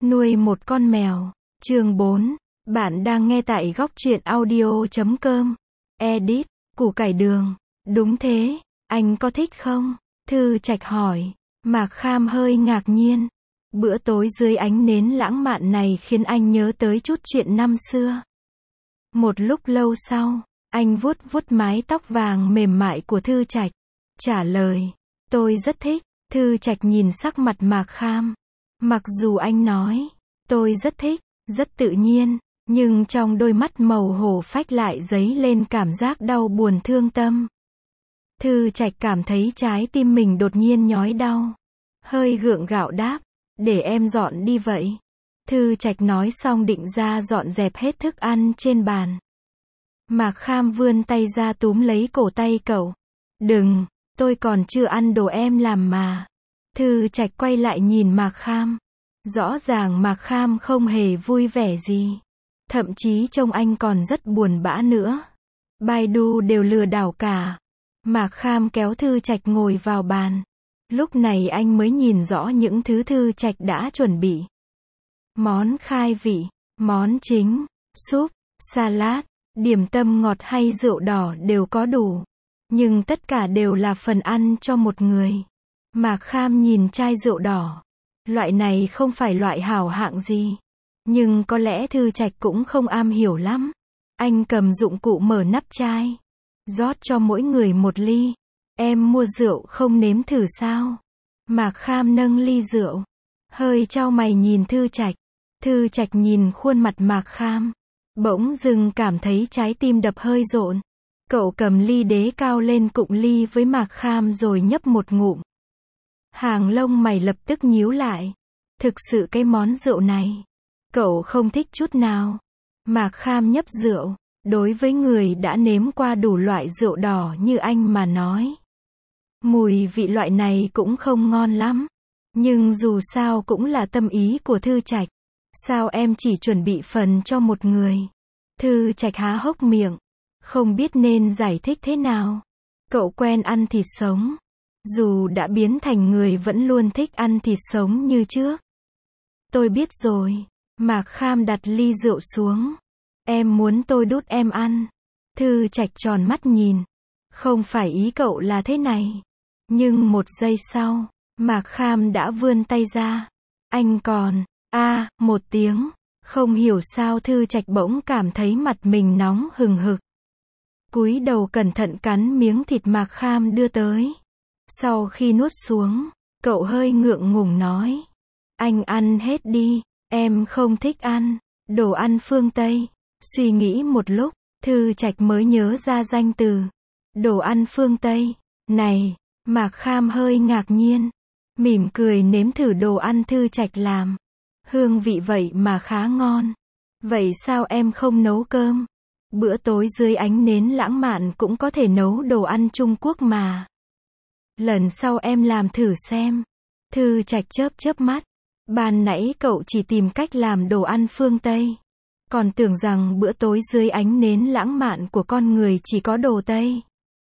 Nuôi một con mèo. Chương 4. Bạn đang nghe tại góc truyện audio.com. Edit. Củ cải đường. Đúng thế, anh có thích không? Thư Trạch hỏi. Mạc Kham hơi ngạc nhiên. Bữa tối dưới ánh nến lãng mạn này khiến anh nhớ tới chút chuyện năm xưa. Một lúc lâu sau, anh vuốt vuốt mái tóc vàng mềm mại của Thư Trạch. Trả lời. Tôi rất thích. Thư Trạch nhìn sắc mặt Mạc Kham. Mặc dù anh nói, tôi rất thích, rất tự nhiên, nhưng trong đôi mắt màu hổ phách lại dấy lên cảm giác đau buồn thương tâm. Thư Trạch cảm thấy trái tim mình đột nhiên nhói đau. Hơi gượng gạo đáp, để em dọn đi vậy. Thư Trạch nói xong định ra dọn dẹp hết thức ăn trên bàn. Mạc Kham vươn tay ra túm lấy cổ tay cậu. Đừng, tôi còn chưa ăn đồ em làm mà. Thư Trạch quay lại nhìn Mạc Kham. Rõ ràng Mạc Kham không hề vui vẻ gì. Thậm chí trông anh còn rất buồn bã nữa. Baidu đều lừa đảo cả. Mạc Kham kéo Thư Trạch ngồi vào bàn. Lúc này anh mới nhìn rõ những thứ Thư Trạch đã chuẩn bị. Món khai vị, món chính, súp, salad, điểm tâm ngọt hay rượu đỏ đều có đủ. Nhưng tất cả đều là phần ăn cho một người. Mạc Kham nhìn chai rượu đỏ. Loại này không phải loại hảo hạng gì. Nhưng có lẽ Thư Trạch cũng không am hiểu lắm. Anh cầm dụng cụ mở nắp chai. Rót cho mỗi người một ly. Em mua rượu không nếm thử sao? Mạc Kham nâng ly rượu. Hơi chau mày nhìn Thư Trạch. Thư Trạch nhìn khuôn mặt Mạc Kham. Bỗng dưng cảm thấy trái tim đập hơi rộn. Cậu cầm ly đế cao lên cụng ly với Mạc Kham rồi nhấp một ngụm. Hàng lông mày lập tức nhíu lại. Thực sự cái món rượu này, cậu không thích chút nào. Mạc Kham nhấp rượu. Đối với người đã nếm qua đủ loại rượu đỏ như anh mà nói, mùi vị loại này cũng không ngon lắm. Nhưng dù sao cũng là tâm ý của Thư Trạch. Sao em chỉ chuẩn bị phần cho một người? Thư Trạch há hốc miệng. Không biết nên giải thích thế nào. Cậu quen ăn thịt sống. Dù đã biến thành người vẫn luôn thích ăn thịt sống như trước. Tôi biết rồi. Mạc Kham đặt ly rượu xuống. Em muốn tôi đút em ăn. Thư Trạch tròn mắt nhìn. Không phải ý cậu là thế này. Nhưng một giây sau, Mạc Kham đã vươn tay ra. Anh còn, một tiếng. Không hiểu sao Thư Trạch bỗng cảm thấy mặt mình nóng hừng hực. Cúi đầu cẩn thận cắn miếng thịt Mạc Kham đưa tới. Sau khi nuốt xuống, cậu hơi ngượng ngùng nói. Anh ăn hết đi, em không thích ăn đồ ăn phương Tây. Suy nghĩ một lúc, Thư Trạch mới nhớ ra danh từ. Đồ ăn phương Tây. Này, Mạc Kham hơi ngạc nhiên. Mỉm cười nếm thử đồ ăn Thư Trạch làm. Hương vị vậy mà khá ngon. Vậy sao em không nấu cơm? Bữa tối dưới ánh nến lãng mạn cũng có thể nấu đồ ăn Trung Quốc mà. Lần sau em làm thử xem. Thư Trạch chớp chớp mắt. Ban nãy cậu chỉ tìm cách làm đồ ăn phương Tây. Còn tưởng rằng bữa tối dưới ánh nến lãng mạn của con người chỉ có đồ Tây.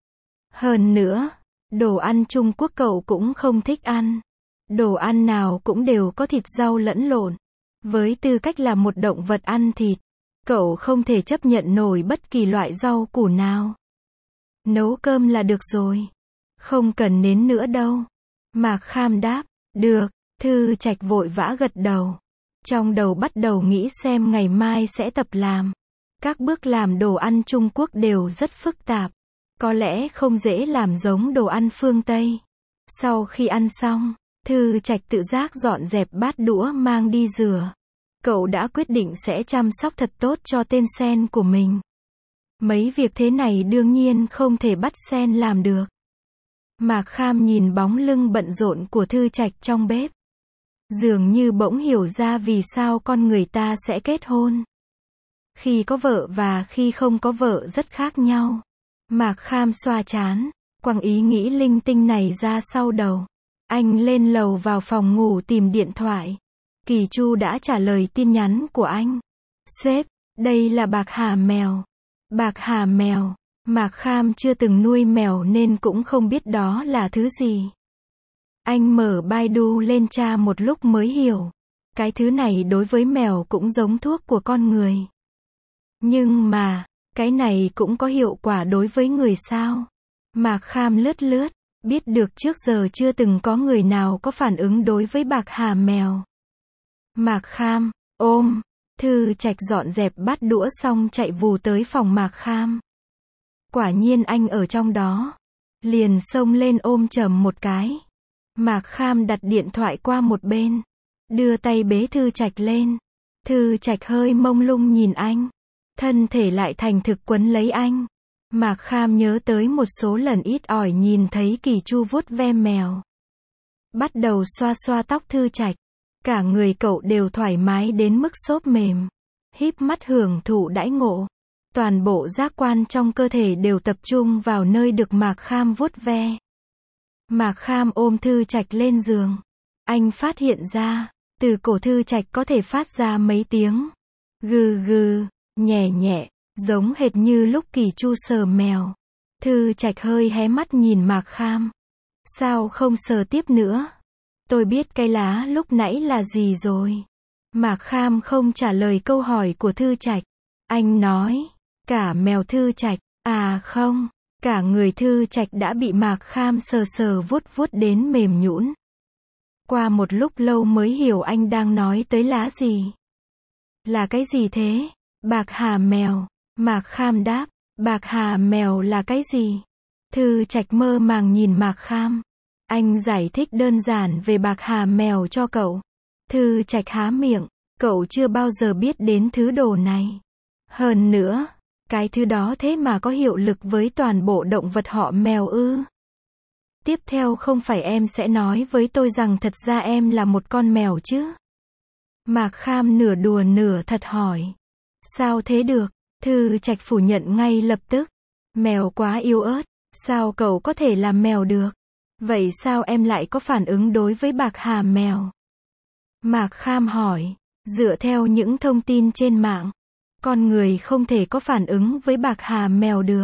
Hơn nữa, đồ ăn Trung Quốc cậu cũng không thích ăn. Đồ ăn nào cũng đều có thịt rau lẫn lộn. Với tư cách là một động vật ăn thịt, cậu không thể chấp nhận nổi bất kỳ loại rau củ nào. Nấu cơm là được rồi. Không cần nến nữa đâu. Mạc Kham đáp. Được. Thư Trạch vội vã gật đầu. Trong đầu bắt đầu nghĩ xem ngày mai sẽ tập làm. Các bước làm đồ ăn Trung Quốc đều rất phức tạp. Có lẽ không dễ làm giống đồ ăn phương Tây. Sau khi ăn xong, Thư Trạch tự giác dọn dẹp bát đũa mang đi rửa. Cậu đã quyết định sẽ chăm sóc thật tốt cho tên Sen của mình. Mấy việc thế này đương nhiên không thể bắt Sen làm được. Mạc Kham nhìn bóng lưng bận rộn của Thư Trạch trong bếp. Dường như bỗng hiểu ra vì sao con người ta sẽ kết hôn. Khi có vợ và khi không có vợ rất khác nhau. Mạc Kham xoa trán, quăng ý nghĩ linh tinh này ra sau đầu. Anh lên lầu vào phòng ngủ tìm điện thoại. Kỳ Chu đã trả lời tin nhắn của anh. Sếp, đây là bạc hà mèo. Bạc hà mèo. Mạc Kham chưa từng nuôi mèo nên cũng không biết đó là thứ gì. Anh mở Baidu lên tra một lúc mới hiểu. Cái thứ này đối với mèo cũng giống thuốc của con người. Nhưng mà, cái này cũng có hiệu quả đối với người sao? Mạc Kham lướt lướt, biết được trước giờ chưa từng có người nào có phản ứng đối với bạc hà mèo. Mạc Kham, ôm, Thư Trạch dọn dẹp bát đũa xong chạy vù tới phòng Mạc Kham. Quả nhiên anh ở trong đó. Liền xông lên ôm chầm một cái. Mạc Kham đặt điện thoại qua một bên. Đưa tay bế Thư Trạch lên. Thư Trạch hơi mông lung nhìn anh. Thân thể lại thành thực quấn lấy anh. Mạc Kham nhớ tới một số lần ít ỏi nhìn thấy Kỳ Chu vuốt ve mèo. Bắt đầu xoa xoa tóc Thư Trạch. Cả người cậu đều thoải mái đến mức xốp mềm. Híp mắt hưởng thụ đãi ngộ. Toàn bộ giác quan trong cơ thể đều tập trung vào nơi được Mạc Kham vuốt ve. Mạc Kham ôm Thư Trạch lên giường. Anh phát hiện ra, từ cổ Thư Trạch có thể phát ra mấy tiếng. Gừ gừ, nhẹ nhẹ, giống hệt như lúc Kỳ Chu sờ mèo. Thư Trạch hơi hé mắt nhìn Mạc Kham. Sao không sờ tiếp nữa? Tôi biết cái lá lúc nãy là gì rồi. Mạc Kham không trả lời câu hỏi của Thư Trạch. Anh nói, cả mèo Thư Trạch, à không, cả người Thư Trạch đã bị Mạc Kham sờ sờ vuốt vuốt đến mềm nhũn. Qua một lúc lâu mới hiểu anh đang nói tới lá gì. Là cái gì thế? Bạc hà mèo. Mạc Kham đáp, bạc hà mèo là cái gì? Thư Trạch mơ màng nhìn Mạc Kham. Anh giải thích đơn giản về bạc hà mèo cho cậu. Thư Trạch há miệng, cậu chưa bao giờ biết đến thứ đồ này. Hơn nữa, cái thứ đó thế mà có hiệu lực với toàn bộ động vật họ mèo ư? Tiếp theo không phải em sẽ nói với tôi rằng thật ra em là một con mèo chứ? Mạc Kham nửa đùa nửa thật hỏi. Sao thế được? Thư Trạch phủ nhận ngay lập tức. Mèo quá yếu ớt, sao cậu có thể làm mèo được? Vậy sao em lại có phản ứng đối với bạc hà mèo? Mạc Kham hỏi, dựa theo những thông tin trên mạng, con người không thể có phản ứng với bạc hà mèo được.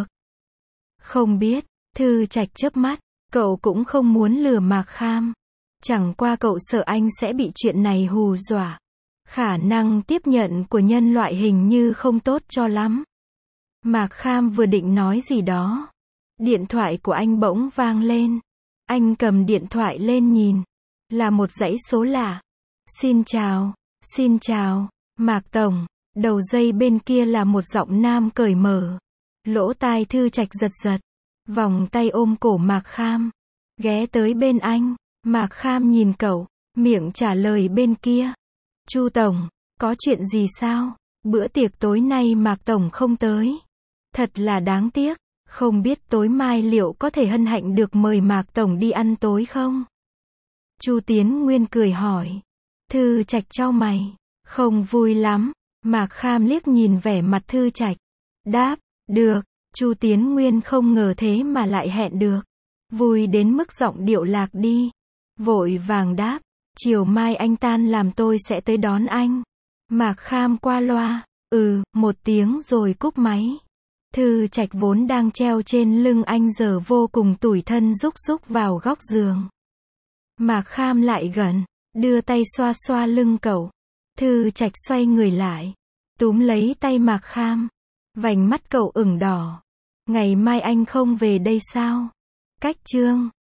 Không biết, Thư Trạch chớp mắt, cậu cũng không muốn lừa Mạc Kham. Chẳng qua cậu sợ anh sẽ bị chuyện này hù dọa. Khả năng tiếp nhận của nhân loại hình như không tốt cho lắm. Mạc Kham vừa định nói gì đó. Điện thoại của anh bỗng vang lên. Anh cầm điện thoại lên nhìn. Là một dãy số lạ. Xin chào, Mạc Tổng. Đầu dây bên kia là một giọng nam cởi mở. Lỗ tai Thư Trạch giật giật. Vòng tay ôm cổ Mạc Kham. Ghé tới bên anh. Mạc Kham nhìn cậu. Miệng trả lời bên kia. Chu Tổng, có chuyện gì sao? Bữa tiệc tối nay Mạc Tổng không tới. Thật là đáng tiếc. Không biết tối mai liệu có thể hân hạnh được mời Mạc Tổng đi ăn tối không? Chu Tiến Nguyên cười hỏi. Thư Trạch chau mày. Không vui lắm. Mạc Kham liếc nhìn vẻ mặt Thư Trạch. Đáp, được. Chu Tiến Nguyên không ngờ thế mà lại hẹn được. Vui đến mức giọng điệu lạc đi. Vội vàng đáp. Chiều mai anh tan làm tôi sẽ tới đón anh. Mạc Kham qua loa. Một tiếng rồi cúp máy. Thư Trạch vốn đang treo trên lưng anh giờ vô cùng tủi thân rúc rúc vào góc giường. Mạc Kham lại gần, đưa tay xoa xoa lưng cậu. Thư Trạch xoay người lại, túm lấy tay Mạc Kham. Vành mắt cậu ửng đỏ. Ngày mai anh không về đây sao? Cách chương